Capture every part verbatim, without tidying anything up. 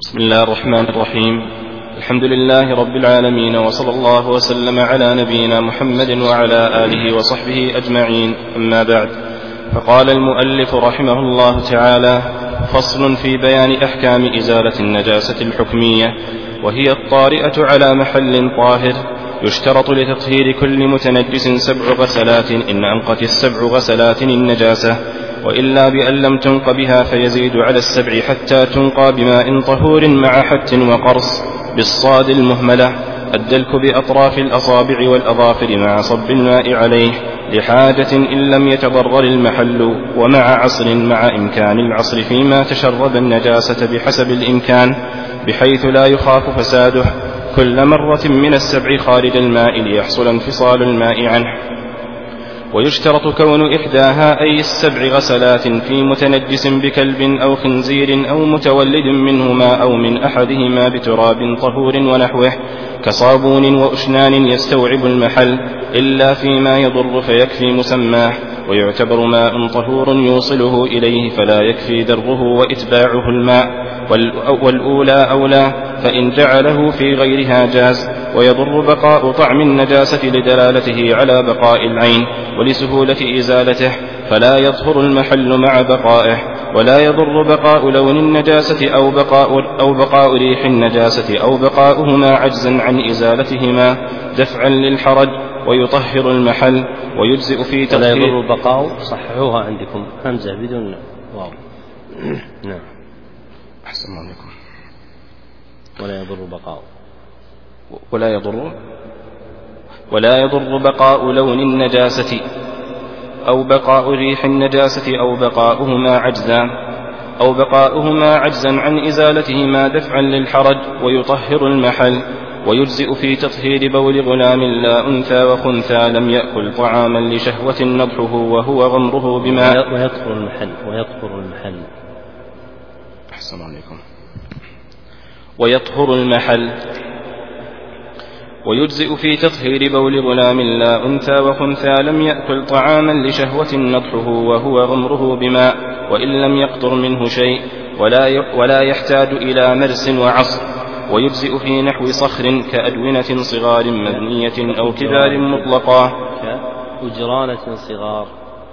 بسم الله الرحمن الرحيم. الحمد لله رب العالمين، وصلى الله وسلم على نبينا محمد وعلى آله وصحبه أجمعين، أما بعد. فقال المؤلف رحمه الله تعالى: فصل في بيان أحكام إزالة النجاسة الحكمية، وهي الطارئة على محل طاهر. يشترط لتطهير كل متنجس سبع غسلات إن أنقت السبع غسلات النجاسة، وإلا بأن لم تنق بها فيزيد على السبع حتى تنقى بماء طهور مع حت وقرص بالصاد المهملة، الدلك بأطراف الأصابع والأظافر مع صب الماء عليه لحاجة إن لم يتضرر المحل، ومع عصر مع إمكان العصر فيما تشرب النجاسة بحسب الإمكان، بحيث لا يخاف فساده كل مرة من السبع خارج الماء ليحصل انفصال الماء عنه. ويشترط كون إحداها أي السبع غسلات في متنجس بكلب أو خنزير أو متولد منهما أو من أحدهما بتراب طهور ونحوه كصابون وأشنان يستوعب المحل، إلا فيما يضر فيكفي مسماه، ويعتبر ماء طهور يوصله إليه فلا يكفي دره وإتباعه الماء، والأولى أولى، فإن جعله في غيرها جاز. ويضر بقاء طعم النجاسة لدلالته على بقاء العين ولسهولة إزالته، فلا يطهر المحل مع بقائه. ولا يضر بقاء لون النجاسة أو بقاء, أو بقاء ريح النجاسة أو بقاؤهما عجزا عن إزالتهما دفعا للحرج، ويطهر المحل. ويجزئ في تطهير. ولا يضر بقاء، صححوها عندكم همزة بدون واو. نعم، أحسن الله عليكم. ولا يضر بقاء ولا يضر ولا يضر بقاء لون النجاسة أو بقاء ريح النجاسة أو بقاؤهما عجزا أو بقاؤهما عجزا عن إزالتهما دفعا للحرج، ويطهر المحل. ويجزئ في تطهير بول غلام لا أنثى وخنثى لم يأكل طعاما لشهوة نضحه وهو غمره بماء. ويطهر المحل ويطهر المحل أحسن عليكم. ويطهر المحل. ويجزئ في تطهير بول غلام لا أنثى وخنثى لم يأكل طعاما لشهوة نضحه وهو غمره بماء، وإن لم يقطر منه شيء، ولا ولا يحتاج إلى مرس وعصر. ويجزئ في نحو صخر كأدونة صغار مبنية أو كبار مطلقة. كأجرانة صغار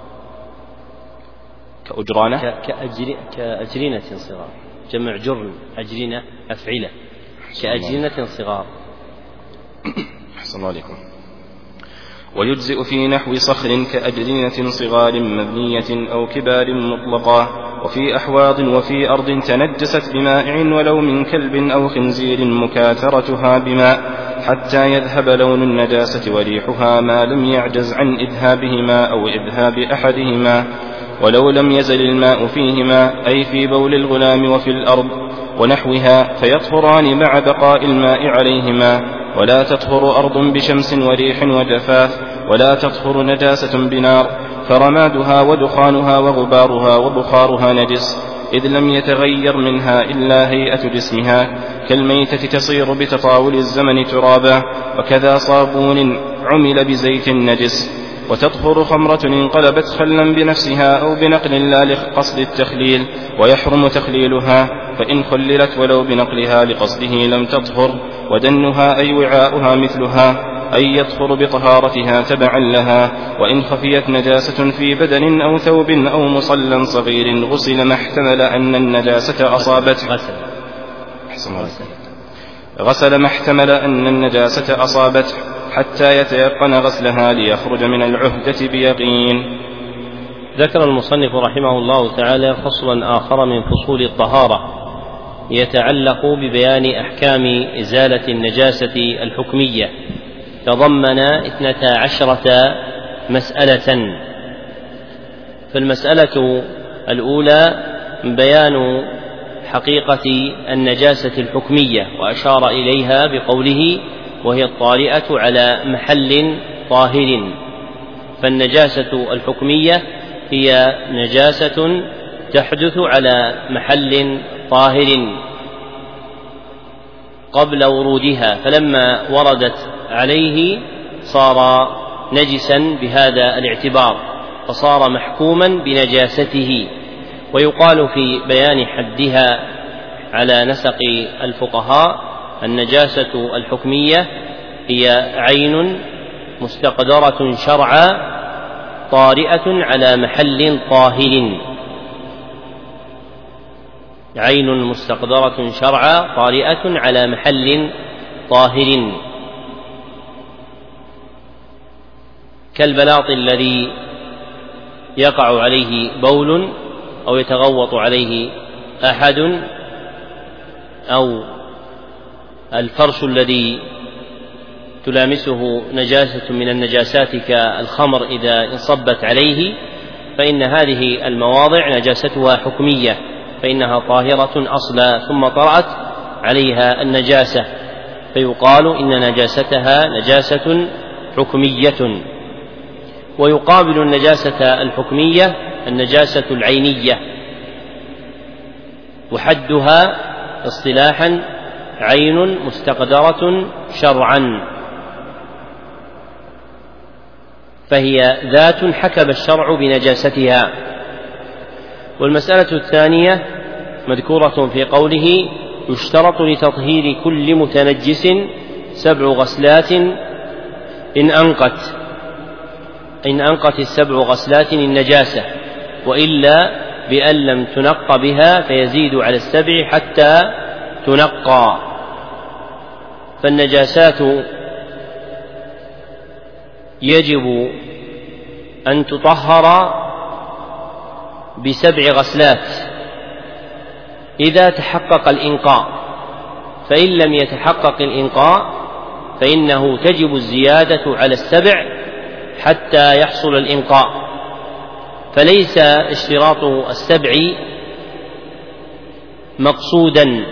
كأجرانة كأجر... كأجرنة صغار، جمع جرن، أجرنة أفعلة، كأجرنة صغار. أحسن الله عليكم. ويجزئ في نحو صخر كأجرنة صغار مبنية أو كبار مطلقة، وفي أحواض وفي أرض تنجست بمائع ولو من كلب أو خنزير مكاثرتها بماء حتى يذهب لون النجاسة وريحها ما لم يعجز عن إذهابهما أو إذهاب أحدهما، ولو لم يزل الماء فيهما أي في بول الغلام وفي الأرض ونحوها فيطهران مع بقاء الماء عليهما. ولا تطهر أرض بشمس وريح وجفاف، ولا تطهر نجاسة بنار، فرمادها ودخانها وغبارها وبخارها نجس، إذ لم يتغير منها إلا هيئة جسمها، كالميتة تصير بتطاول الزمن ترابا، وكذا صابون عمل بزيت نجس. وتطهر خمرة انقلبت خلا بنفسها أو بنقل لا لقصد التخليل، ويحرم تخليلها، فإن خللت ولو بنقلها لقصده لم تطهر. ودنها أي وعاؤها مثلها، أي يطهر بطهارتها تبعا لها. وإن خفيت نجاسة في بدن أو ثوب أو مصلى صغير غسل ما احتمل أن النجاسة أصابته غسل ما احتمل أن النجاسة أصابته حتى يتيقن غسلها ليخرج من العهدة بيقين. ذكر المصنف رحمه الله تعالى فصلا آخر من فصول الطهارة يتعلق ببيان أحكام إزالة النجاسة الحكمية، تضمن اثنتا عشرة مسألة. فالمسألة الأولى بيان حقيقة النجاسة الحكمية، وأشار إليها بقوله وهي الطارئة على محل طاهر. فالنجاسة الحكمية هي نجاسة تحدث على محل طاهر قبل ورودها، فلما وردت عليه صار نجسا بهذا الاعتبار، فصار محكوما بنجاسته. ويقال في بيان حدها على نسق الفقهاء النجاسة الحكمية هي عين مستقدرة شرعا طارئة على محل طاهر، عين مستقدرة شرعا طارئة على محل طاهر، كالبلاط الذي يقع عليه بول أو يتغوط عليه أحد، أو الفرش الذي تلامسه نجاسة من النجاسات كالخمر إذا انصبت عليه، فإن هذه المواضع نجاستها حكمية، فإنها طاهرة أصلا ثم طرأت عليها النجاسة، فيقال إن نجاستها نجاسة حكمية. ويقابل النجاسة الحكمية النجاسة العينية، وحدها اصطلاحا عين مستقدرة شرعا، فهي ذات حكم الشرع بنجاستها. والمسألة الثانية مذكورة في قوله: يشترط لتطهير كل متنجس سبع غسلات إن أنقت إن أنقت السبع غسلات النجاسة، وإلا بأن لم تنق بها فيزيد على السبع حتى تنقى. فالنجاسات يجب أن تطهر بسبع غسلات إذا تحقق الإنقاء، فإن لم يتحقق الإنقاء فإنه تجب الزيادة على السبع حتى يحصل الإنقاء. فليس اشتراط السبع مقصودا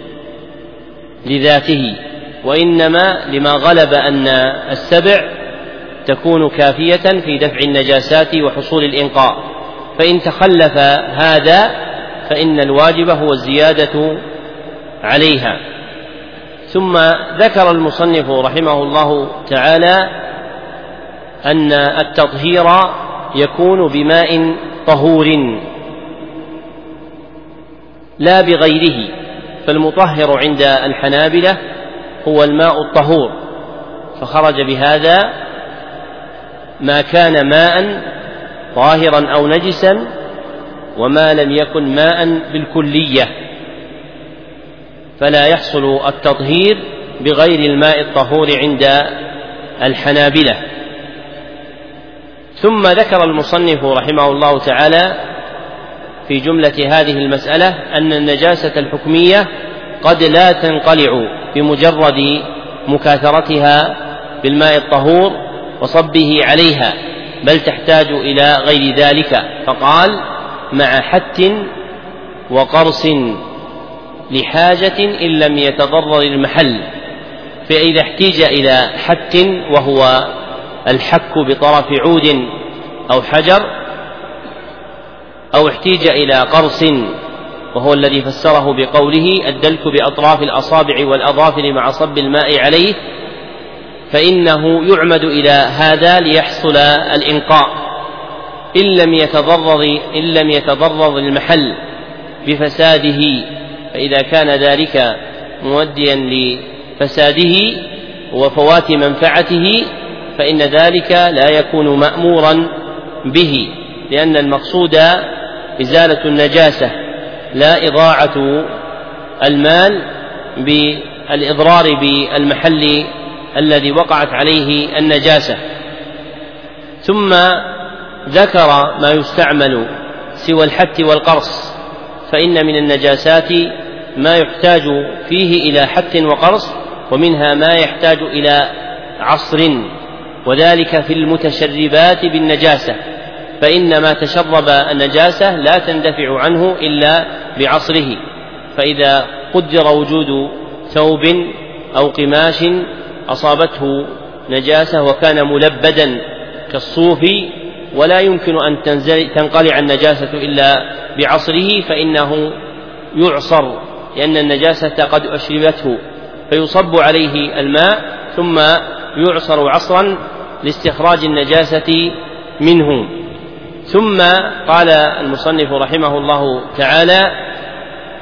لذاته، وإنما لما غلب أن السبع تكون كافية في دفع النجاسات وحصول الإنقاء، فإن تخلف هذا فإن الواجب هو الزيادة عليها. ثم ذكر المصنف رحمه الله تعالى أن التطهير يكون بماء طهور لا بغيره، فالمطهر عند الحنابلة هو الماء الطهور، فخرج بهذا ما كان ماء طاهرا أو نجسا، وما لم يكن ماء بالكلية، فلا يحصل التطهير بغير الماء الطهور عند الحنابلة. ثم ذكر المصنف رحمه الله تعالى في جملة هذه المسألة أن النجاسة الحكمية قد لا تنقلع بمجرد مكاثرتها بالماء الطهور وصبه عليها، بل تحتاج إلى غير ذلك، فقال: مع حت وقرص لحاجة إن لم يتضرر المحل. فإذا احتيج إلى حت وهو الحك بطرف عود أو حجر، أو احتيج إلى قرص وهو الذي فسره بقوله الدلك بأطراف الأصابع والأظافر مع صب الماء عليه، فإنه يعمد إلى هذا ليحصل الإنقاء إن لم يتضرر إن لم يتضرر المحل بفساده. فإذا كان ذلك مؤديا لفساده وفوات منفعته فإن ذلك لا يكون مأمورا به، لأن المقصود إزالة النجاسة لا إضاعة المال بالإضرار بالمحل الذي وقعت عليه النجاسة. ثم ذكر ما يستعمل سوى الحت والقرص، فإن من النجاسات ما يحتاج فيه إلى حت وقرص، ومنها ما يحتاج إلى عصر، وذلك في المتشربات بالنجاسة، فإن ما تشرب النجاسة لا تندفع عنه إلا بعصره. فإذا قدر وجود ثوب أو قماش أصابته نجاسة وكان ملبدا كالصوف ولا يمكن أن تنقلع النجاسة إلا بعصره، فإنه يعصر، لأن النجاسة قد أشربته، فيصب عليه الماء ثم يعصر عصرا لاستخراج النجاسة منه. ثم قال المصنف رحمه الله تعالى: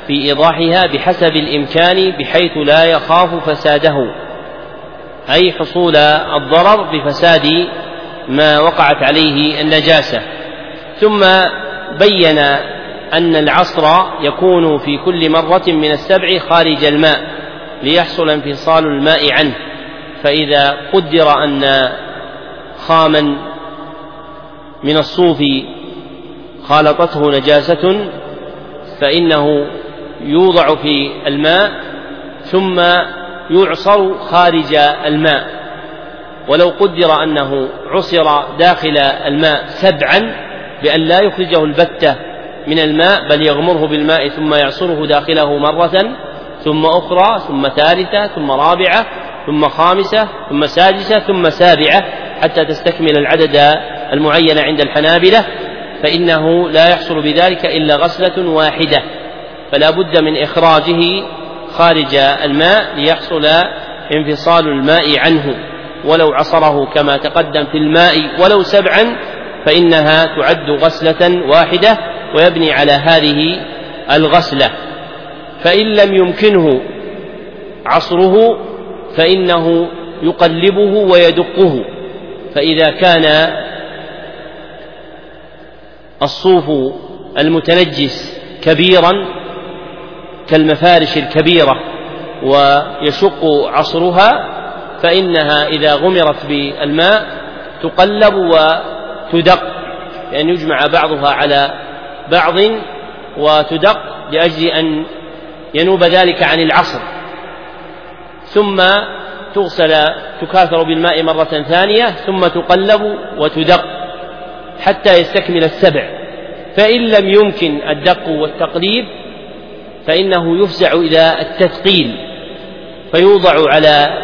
في إيضاحها بحسب الإمكان بحيث لا يخاف فساده، أي حصول الضرر بفساد ما وقعت عليه النجاسة. ثم بين أن العصر يكون في كل مرة من السبع خارج الماء ليحصل انفصال الماء عنه، فإذا قدر أن خاما من الصوف خالطته نجاسة فإنه يوضع في الماء ثم يعصر خارج الماء، ولو قدر أنه عصر داخل الماء سبعا بأن لا يخرجه البتة من الماء بل يغمره بالماء ثم يعصره داخله مرة ثم أخرى ثم ثالثة ثم رابعة ثم خامسة ثم سادسة ثم سابعة حتى تستكمل العدد المعين عند الحنابلة، فإنه لا يحصل بذلك إلا غسلة واحدة، فلا بد من إخراجه خارج الماء ليحصل انفصال الماء عنه. ولو عصره كما تقدم في الماء ولو سبعا فإنها تعد غسلة واحدة ويبني على هذه الغسلة. فإن لم يمكنه عصره فإنه يقلبه ويدقه، فإذا كان الصوف المتنجس كبيرا كالمفارش الكبيرة ويشق عصرها فإنها إذا غمرت بالماء تقلب وتدق، لأن يجمع بعضها على بعض وتدق لأجل أن ينوب ذلك عن العصر، ثم تغسل تكاثر بالماء مرة ثانية ثم تقلب وتدق حتى يستكمل السبع. فإن لم يمكن الدق والتقليب فإنه يفزع إلى التثقيل، فيوضع على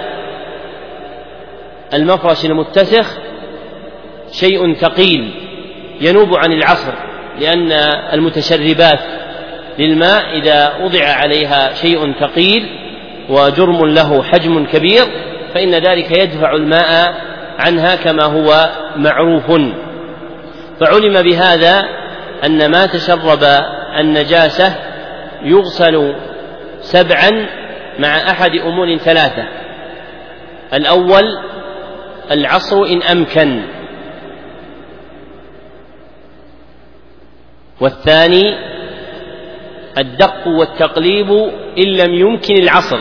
المفرش المتسخ شيء ثقيل ينوب عن العصر، لأن المتشربات للماء إذا وضع عليها شيء ثقيل وجرم له حجم كبير فإن ذلك يدفع الماء عنها كما هو معروف. فعلم بهذا أن ما تشرب النجاسة يغسل سبعا مع أحد أمور ثلاثة: الأول العصر إن أمكن، والثاني الدق والتقليب إن لم يمكن العصر،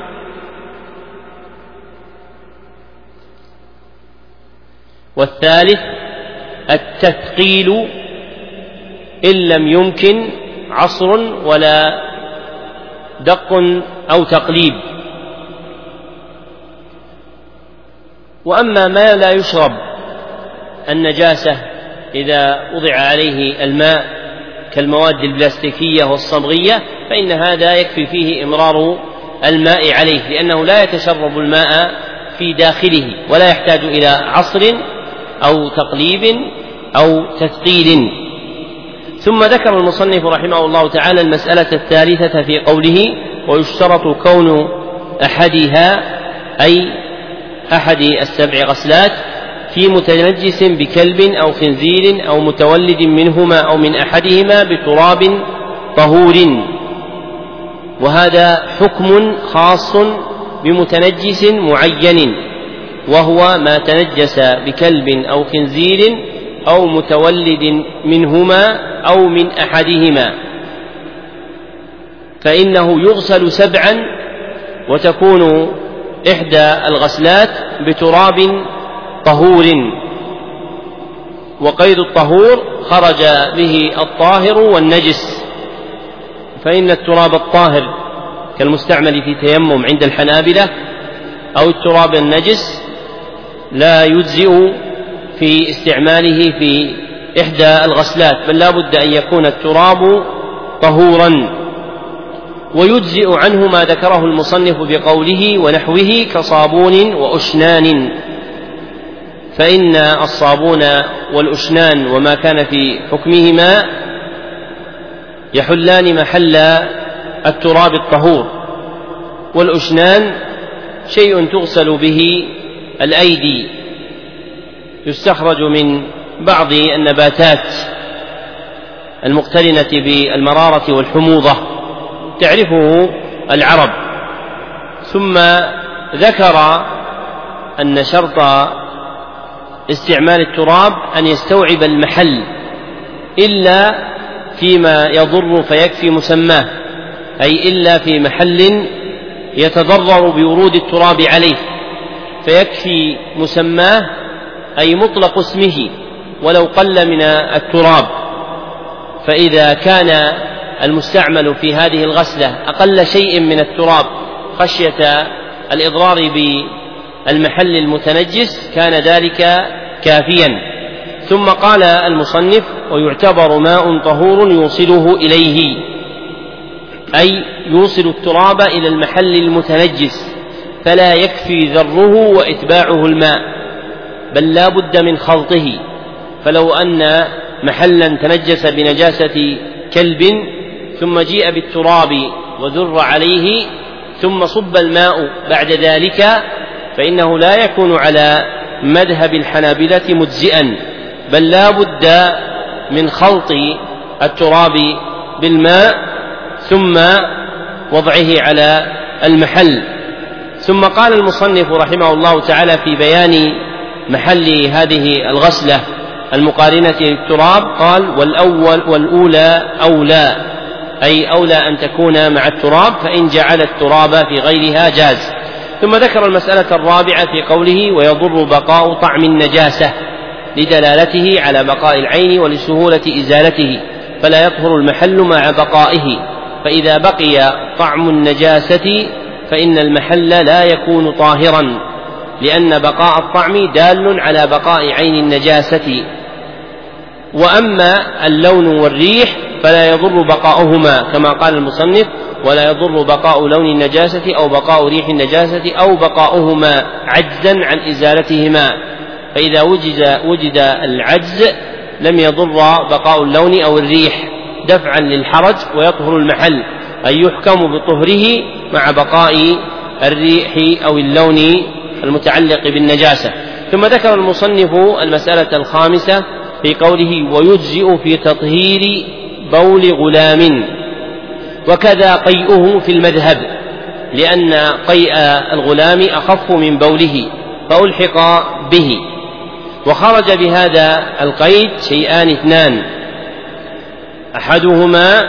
والثالث التثقيل إن لم يمكن عصر ولا دق أو تقليب. وأما ما لا يشرب النجاسة إذا وضع عليه الماء كالمواد البلاستيكية والصبغية فإن هذا يكفي فيه إمرار الماء عليه، لأنه لا يتشرب الماء في داخله ولا يحتاج إلى عصر أو تقليب أو تثقيل. ثم ذكر المصنف رحمه الله تعالى المسألة الثالثة في قوله: ويشترط كون أحدها أي أحد السبع غسلات في متنجس بكلب أو خنزير أو متولد منهما أو من أحدهما بتراب طهور. وهذا حكم خاص بمتنجس معين، وهو ما تنجس بكلب أو خنزير أو متولد منهما أو من أحدهما، فإنه يغسل سبعا وتكون إحدى الغسلات بتراب طهور. وقيد الطهور خرج به الطاهر والنجس، فإن التراب الطاهر كالمستعمل في تيمم عند الحنابلة أو التراب النجس لا يجزئ في استعماله في إحدى الغسلات، بل لا بد أن يكون التراب طهورا. ويجزئ عنه ما ذكره المصنف بقوله ونحوه كصابون وأشنان، فإن الصابون والأشنان وما كان في حكمهما يحلان محل التراب الطهور. والأشنان شيء تغسل به الأيدي، يستخرج من بعض النباتات المقترنة بالمرارة والحموضة، تعرفه العرب. ثم ذكر أن شرط استعمال التراب أن يستوعب المحل إلا فيما يضر فيكفي مسماه، أي إلا في محل يتضرر بورود التراب عليه فيكفي مسماه، أي مطلق اسمه ولو قل من التراب. فإذا كان المستعمل في هذه الغسلة أقل شيء من التراب خشية الإضرار بالمحل المتنجس كان ذلك كافيا. ثم قال المصنف: ويعتبر ماء طهور يوصله إليه، أي يوصل التراب إلى المحل المتنجس، فلا يكفي ذره وإتباعه الماء، بل لا بد من خلطه. فلو أن محلا تنجس بنجاسة كلب ثم جيء بالتراب وذر عليه ثم صب الماء بعد ذلك فإنه لا يكون على مذهب الحنابلة مجزئا، بل لا بد من خلط التراب بالماء ثم وضعه على المحل. ثم قال المصنف رحمه الله تعالى في بيان محل هذه الغسلة المقارنة للتراب، قال: والأول والأولى أولى، أي أولى أن تكون مع التراب، فإن جعل التراب في غيرها جاز. ثم ذكر المسألة الرابعة في قوله: ويضر بقاء طعم النجاسة، لدلالته على بقاء العين ولسهولة إزالته، فلا يطهر المحل مع بقائه، فإذا بقي طعم النجاسة فإن المحل لا يكون طاهرا، لأن بقاء الطعم دال على بقاء عين النجاسة. وأما اللون والريح فلا يضر بقاؤهما، كما قال المصنف: ولا يضر بقاء لون النجاسة أو بقاء ريح النجاسة أو بقاؤهما عجزا عن إزالتهما، فإذا وجد, وجد العجز لم يضر بقاء اللون أو الريح دفعا للحرج ويطهر المحل، أي يحكم بطهره مع بقاء الريح أو اللون المتعلق بالنجاسة. ثم ذكر المصنف المسألة الخامسة في قوله: ويجزئ في تطهير بول غلام، وكذا قيئه في المذهب، لأن قيء الغلام أخف من بوله فألحق به. وخرج بهذا القيد شيئان اثنان: أحدهما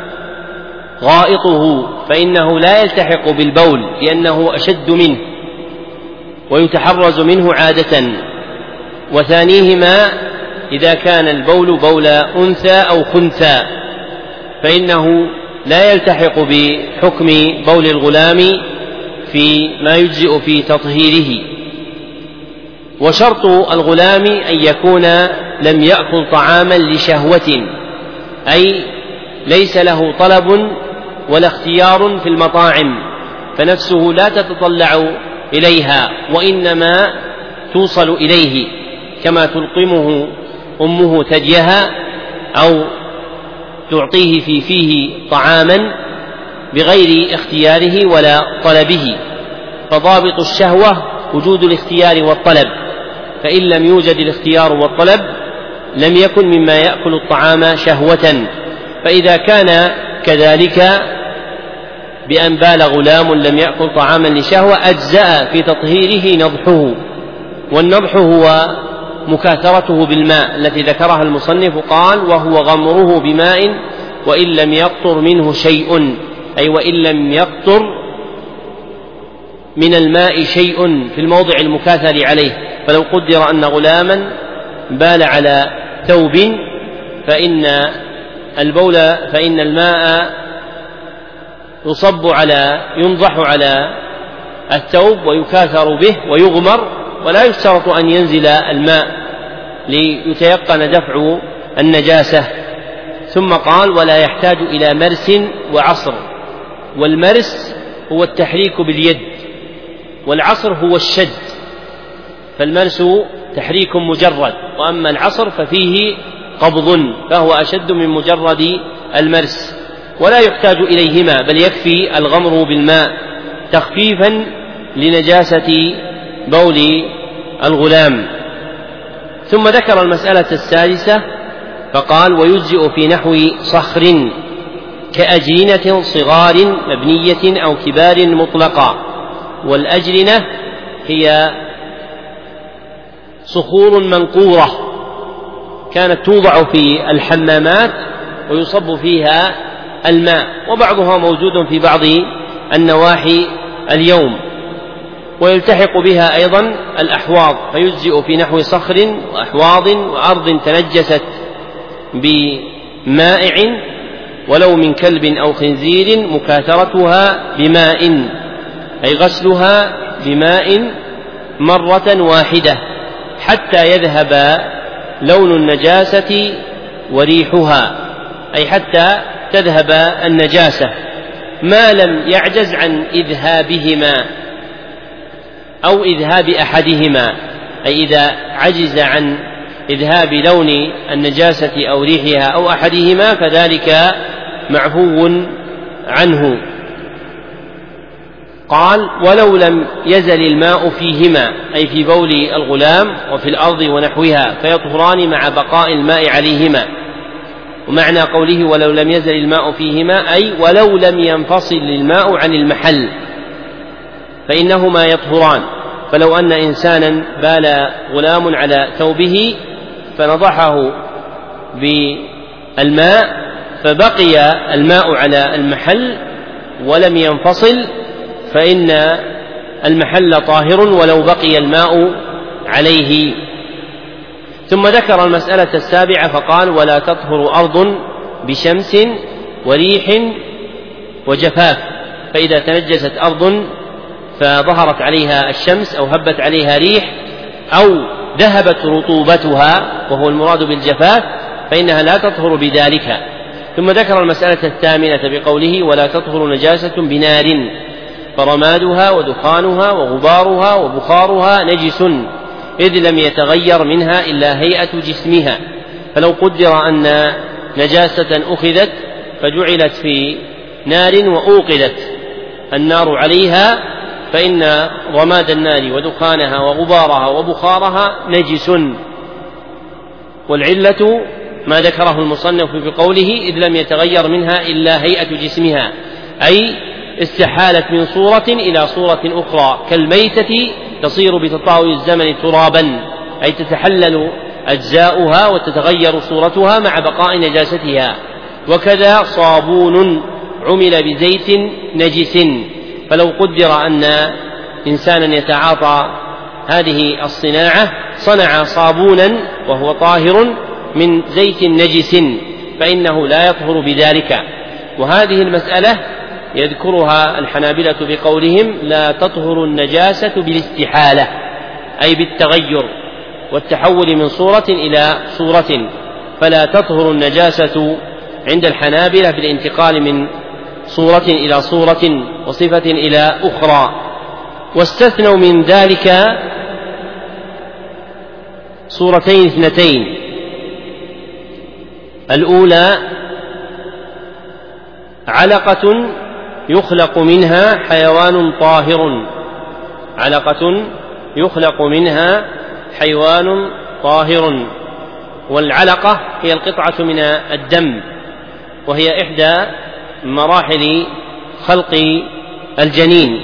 غائطه، فإنه لا يلتحق بالبول لأنه أشد منه ويتحرز منه عادة، وثانيهما إذا كان البول بول أنثى أو خنثى فإنه لا يلتحق بحكم بول الغلام في ما يجزئ في تطهيره. وشرط الغلام أن يكون لم يأكل طعاما لشهوة، أي ليس له طلب ولا اختيار في المطاعم، فنفسه لا تتطلع إليها وإنما توصل إليه، كما تلقمه أمه ثديها أو تعطيه في فيه طعاما بغير اختياره ولا طلبه. فضابط الشهوة وجود الاختيار والطلب، فإن لم يوجد الاختيار والطلب لم يكن مما يأكل الطعام شهوة. فإذا كان كذلك بأن بال غلام لم يأكل طعاما لشهوة أجزأ في تطهيره نضحه، والنضح هو مكاثرته بالماء التي ذكرها المصنف، قال: وهو غمره بماء وإن لم يقطر منه شيء، أي وإن لم يقطر من الماء شيء في الموضع المكاثر عليه. فلو قدر أن غلاما بال على ثوب فإن البول فإن الماء يصب على ينضح على الثوب ويكاثر به ويغمر، ولا يشترط أن ينزل الماء ليتيقن دفع النجاسة. ثم قال: ولا يحتاج إلى مرس وعصر. والمرس هو التحريك باليد، والعصر هو الشد، فالمرس تحريك مجرد، وأما العصر ففيه قبض فهو أشد من مجرد المرس. ولا يحتاج إليهما، بل يكفي الغمر بالماء تخفيفا لنجاسة بول الغلام. ثم ذكر المسألة السادسة فقال: ويجزئ في نحو صخر، كأجنة صغار مبنية أو كبار مطلقا. والأجنة هي صخور منقورة كانت توضع في الحمامات ويصب فيها الماء، وبعضها موجود في بعض النواحي اليوم، ويلتحق بها أيضا الأحواض، فيجزئ في نحو صخر وأحواض وأرض تنجست بمائع ولو من كلب أو خنزير مكاثرتها بماء، أي غسلها بماء مرة واحدة حتى يذهب لون النجاسة وريحها، أي حتى تذهب النجاسة ما لم يعجز عن إذهابهما أو إذهاب أحدهما، أي إذا عجز عن إذهاب لون النجاسة أو ريحها أو أحدهما فذلك معفو عنه. قال ولو لم يزل الماء فيهما، أي في بول الغلام وفي الأرض ونحوها، فيطهران مع بقاء الماء عليهما. ومعنى قوله ولو لم يزل الماء فيهما أي ولو لم ينفصل الماء عن المحل فإنهما يطهران. فلو أن إنسانا بال غلام على ثوبه فنضحه بالماء فبقي الماء على المحل ولم ينفصل فإن المحل طاهر ولو بقي الماء عليه. ثم ذكر المسألة السابعة فقال ولا تطهر أرض بشمس وريح وجفاف. فإذا تنجست أرض فظهرت عليها الشمس أو هبت عليها ريح أو ذهبت رطوبتها وهو المراد بالجفاف فإنها لا تطهر بذلك. ثم ذكر المسألة الثامنة بقوله ولا تطهر نجاسة بنار، فرمادها ودخانها وغبارها وبخارها نجس إذ لم يتغير منها إلا هيئة جسمها. فلو قدر أن نجاسة أخذت فجعلت في نار وأوقدت النار عليها فإن رماد النار ودخانها وغبارها وبخارها نجس. والعلة ما ذكره المصنف بقوله إذ لم يتغير منها إلا هيئة جسمها، أي استحالت من صورة إلى صورة أخرى كالميتة تصير بتطاول الزمن ترابا، أي تتحلل أجزاؤها وتتغير صورتها مع بقاء نجاستها. وكذا صابون عمل بزيت نجس، فلو قدر أن إنسانا يتعاطى هذه الصناعة صنع صابونا وهو طاهر من زيت نجس فإنه لا يطهر بذلك. وهذه المسألة يذكرها الحنابلة بقولهم لا تطهر النجاسة بالاستحالة، أي بالتغير والتحول من صورة إلى صورة، فلا تطهر النجاسة عند الحنابلة بالانتقال من صورة إلى صورة وصفة إلى أخرى. واستثنوا من ذلك صورتين اثنتين، الأولى علقة يخلق منها حيوان طاهر، علقة يخلق منها حيوان طاهر. والعلقة هي القطعة من الدم، وهي إحدى مراحل خلق الجنين.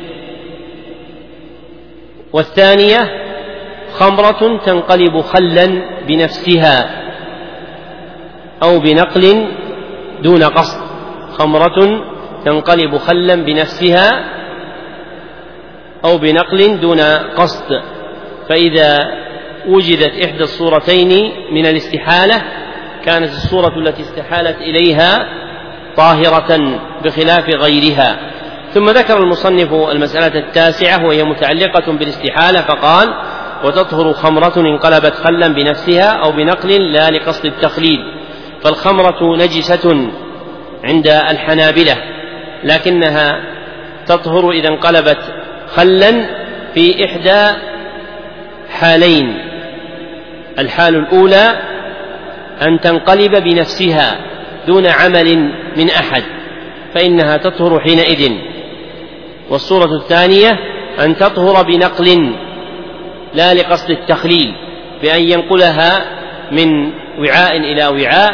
والثانية خمرة تنقلب خلا بنفسها أو بنقل دون قصد، خمرة تنقلب خلا بنفسها أو بنقل دون قصد. فإذا وجدت إحدى الصورتين من الاستحالة كانت الصورة التي استحالت إليها طاهرة بخلاف غيرها. ثم ذكر المصنف المسألة التاسعة وهي متعلقة بالاستحالة فقال وتطهر خمرة انقلبت خلا بنفسها أو بنقل لا لقصد التخليل. فالخمرة نجسة عند الحنابلة لكنها تطهر إذا انقلبت خلا في إحدى حالين: الحال الأولى أن تنقلب بنفسها دون عمل من أحد فإنها تطهر حينئذ. والصورة الثانية أن تطهر بنقل لا لقصد التخليل، بأن ينقلها من وعاء إلى وعاء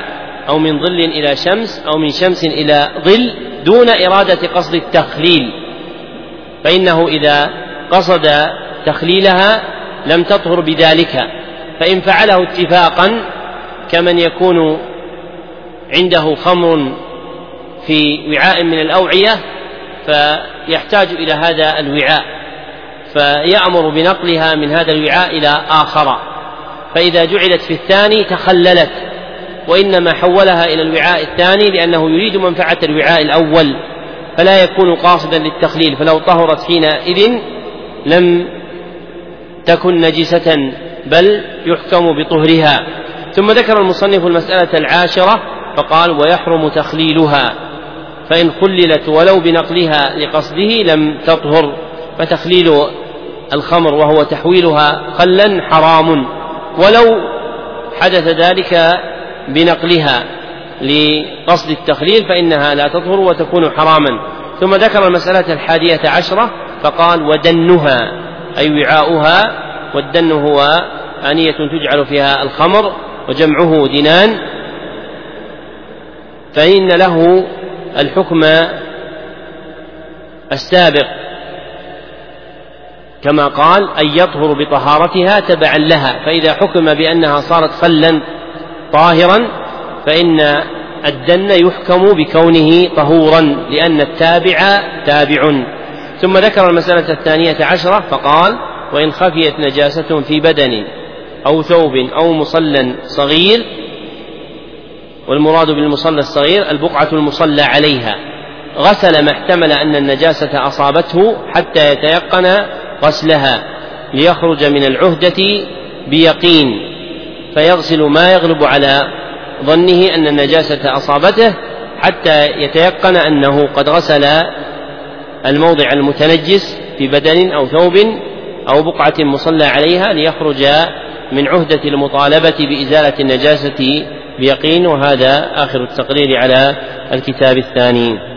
أو من ظل إلى شمس أو من شمس إلى ظل دون إرادة قصد التخليل، فإنه إذا قصد تخليلها لم تطهر بذلك، فإن فعله اتفاقا كمن يكون عنده خمر في وعاء من الأوعية فيحتاج إلى هذا الوعاء فيأمر بنقلها من هذا الوعاء إلى آخر، فإذا جعلت في الثاني تخللت، وإنما حولها إلى الوعاء الثاني لأنه يريد منفعة الوعاء الأول فلا يكون قاصدا للتخليل، فلو طهرت حينئذ لم تكن نجسة بل يحكم بطهرها. ثم ذكر المصنف المسألة العاشرة فقال: ويحرم تخليلها، فإن خللت ولو بنقلها لقصده لم تطهر، فتخليل الخمر وهو تحويلها خلا حرام ولو حدث ذلك بنقلها لقصد التخليل فإنها لا تطهر وتكون حراما. ثم ذكر المسألة الحادية عشرة فقال: ودنها أي وعاؤها، والدن هو آنية تجعل فيها الخمر وجمعه دنان، فإن له الحكم السابق كما قال: أن يطهر بطهارتها تبعا لها، فإذا حكم بأنها صارت خلا طاهرا فإن الدن يحكم بكونه طهورا لأن التابع تابع. ثم ذكر المسألة الثانية عشرة فقال: وإن خفيت نجاسة في بدن أو ثوب أو مصلى صغير، والمراد بالمصلى الصغير البقعة المصلى عليها، غسل ما احتمل أن النجاسة أصابته حتى يتيقن غسلها ليخرج من العهدة بيقين، فيغسل ما يغلب على ظنه أن النجاسة أصابته حتى يتيقن أنه قد غسل الموضع المتنجس في بدن أو ثوب أو بقعة مصلى عليها ليخرج من عهدة المطالبة بإزالة النجاسة بيقين. وهذا آخر التقرير على الكتاب الثاني.